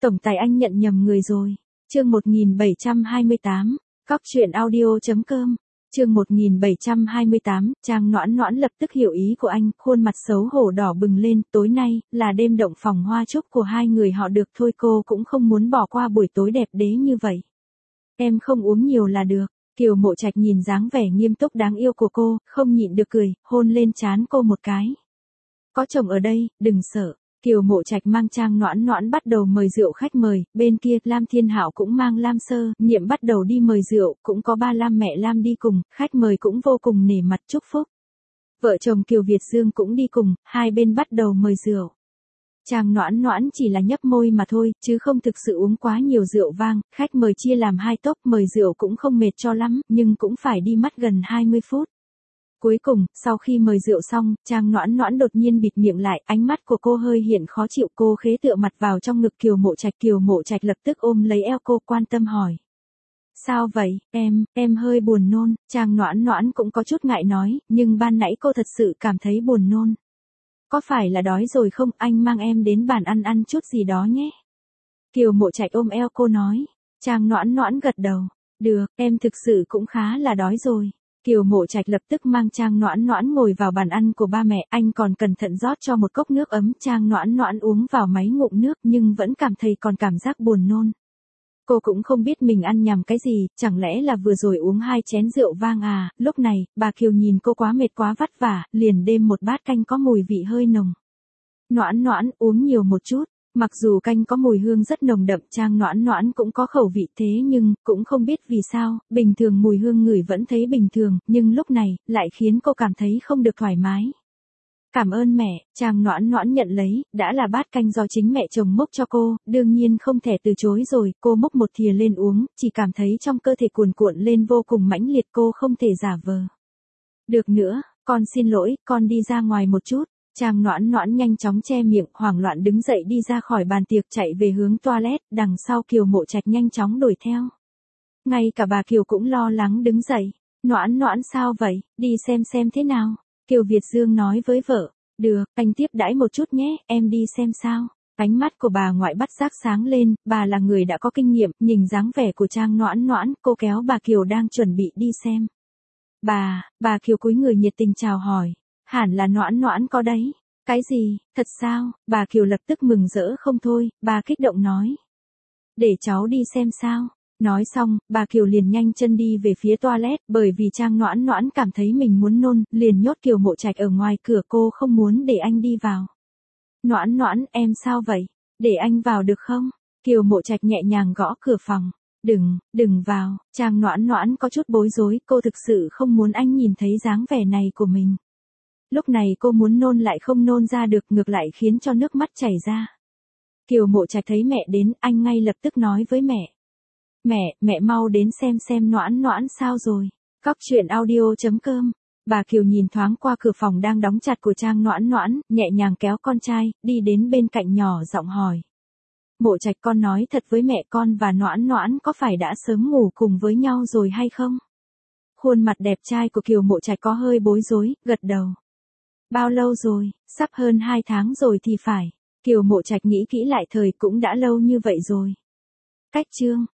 Tổng tài anh nhận nhầm người rồi. Chương 1728, Cóc truyện audio.com. Chương 1728, Trang Noãn Noãn lập tức hiểu ý của anh, khuôn mặt xấu hổ đỏ bừng lên, tối nay là đêm động phòng hoa chúc của hai người họ được thôi, cô cũng không muốn bỏ qua buổi tối đẹp đẽ như vậy. Em không uống nhiều là được. Kiều Mộ Trạch nhìn dáng vẻ nghiêm túc đáng yêu của cô, không nhịn được cười, hôn lên trán cô một cái. Có chồng ở đây, đừng sợ. Kiều Mộ Trạch mang Trang Noãn Noãn bắt đầu mời rượu khách mời, bên kia Lam Thiên Hạo cũng mang Lam Sơ, Nhiệm bắt đầu đi mời rượu, cũng có ba Lam mẹ Lam đi cùng, khách mời cũng vô cùng nể mặt chúc phúc. Vợ chồng Kiều Việt Dương cũng đi cùng, hai bên bắt đầu mời rượu. Trang Noãn Noãn chỉ là nhấp môi mà thôi, chứ không thực sự uống quá nhiều rượu vang, khách mời chia làm hai tốp, mời rượu cũng không mệt cho lắm, nhưng cũng phải đi mất gần 20 phút. Cuối cùng, sau khi mời rượu xong, Trang Noãn Noãn đột nhiên bịt miệng lại, ánh mắt của cô hơi hiện khó chịu, cô khế tựa mặt vào trong ngực Kiều Mộ Trạch lập tức ôm lấy eo cô quan tâm hỏi. Sao vậy, em hơi buồn nôn, Trang Noãn Noãn cũng có chút ngại nói, nhưng ban nãy cô thật sự cảm thấy buồn nôn. Có phải là đói rồi không, anh mang em đến bàn ăn chút gì đó nhé. Kiều Mộ Trạch ôm eo cô nói. Trang Noãn Noãn gật đầu. Được, em thực sự cũng khá là đói rồi. Kiều Mộ Trạch lập tức mang Trang Noãn Noãn ngồi vào bàn ăn của ba mẹ, anh còn cẩn thận rót cho một cốc nước ấm, Trang Noãn Noãn uống vào mấy ngụm nước nhưng vẫn cảm thấy còn cảm giác buồn nôn. Cô cũng không biết mình ăn nhầm cái gì, chẳng lẽ là vừa rồi uống 2 chén rượu vang à, lúc này, bà Kiều nhìn cô quá mệt quá vất vả, liền đêm một bát canh có mùi vị hơi nồng. Noãn Noãn, uống nhiều một chút. Mặc dù canh có mùi hương rất nồng đậm, Trang Noãn Noãn cũng có khẩu vị thế nhưng, cũng không biết vì sao, bình thường mùi hương ngửi vẫn thấy bình thường, nhưng lúc này, lại khiến cô cảm thấy không được thoải mái. Cảm ơn mẹ, Trang Noãn Noãn nhận lấy, đã là bát canh do chính mẹ chồng múc cho cô, đương nhiên không thể từ chối rồi, cô múc một thìa lên uống, chỉ cảm thấy trong cơ thể cuồn cuộn lên vô cùng mãnh liệt, cô không thể giả vờ. Được nữa, con xin lỗi, con đi ra ngoài một chút. Trang Noãn Noãn nhanh chóng che miệng, hoảng loạn đứng dậy đi ra khỏi bàn tiệc chạy về hướng toilet, đằng sau Kiều Mộ Trạch nhanh chóng đuổi theo. Ngay cả bà Kiều cũng lo lắng đứng dậy. Noãn Noãn sao vậy, đi xem thế nào. Kiều Việt Dương nói với vợ. Được, anh tiếp đãi một chút nhé, em đi xem sao. Ánh mắt của bà ngoại bắt giác sáng lên, bà là người đã có kinh nghiệm, nhìn dáng vẻ của Trang Noãn Noãn, cô kéo bà Kiều đang chuẩn bị đi xem. Bà Kiều cúi người nhiệt tình chào hỏi. Hẳn là Noãn Noãn có đấy. Cái gì, thật sao? Bà Kiều lập tức mừng rỡ không thôi, bà kích động nói. Để cháu đi xem sao. Nói xong, bà Kiều liền nhanh chân đi về phía toilet, bởi vì Trang Noãn Noãn cảm thấy mình muốn nôn, liền nhốt Kiều Mộ Trạch ở ngoài cửa, cô không muốn để anh đi vào. Noãn Noãn, em sao vậy? Để anh vào được không? Kiều Mộ Trạch nhẹ nhàng gõ cửa phòng. Đừng vào, Trang Noãn Noãn có chút bối rối, cô thực sự không muốn anh nhìn thấy dáng vẻ này của mình. Lúc này cô muốn nôn lại không nôn ra được, ngược lại khiến cho nước mắt chảy ra. Kiều Mộ Trạch thấy mẹ đến, anh ngay lập tức nói với mẹ. Mẹ mau đến xem Noãn Noãn sao rồi. Cóc truyện audio.com. Bà Kiều nhìn thoáng qua cửa phòng đang đóng chặt của Trang Noãn Noãn, nhẹ nhàng kéo con trai, đi đến bên cạnh nhỏ giọng hỏi. Mộ Trạch, con nói thật với mẹ, con và Noãn Noãn có phải đã sớm ngủ cùng với nhau rồi hay không? Khuôn mặt đẹp trai của Kiều Mộ Trạch có hơi bối rối, gật đầu. Bao lâu rồi, sắp hơn 2 tháng rồi thì phải. Kiều Mộ Trạch nghĩ kỹ lại, thời cũng đã lâu như vậy rồi. Cách chương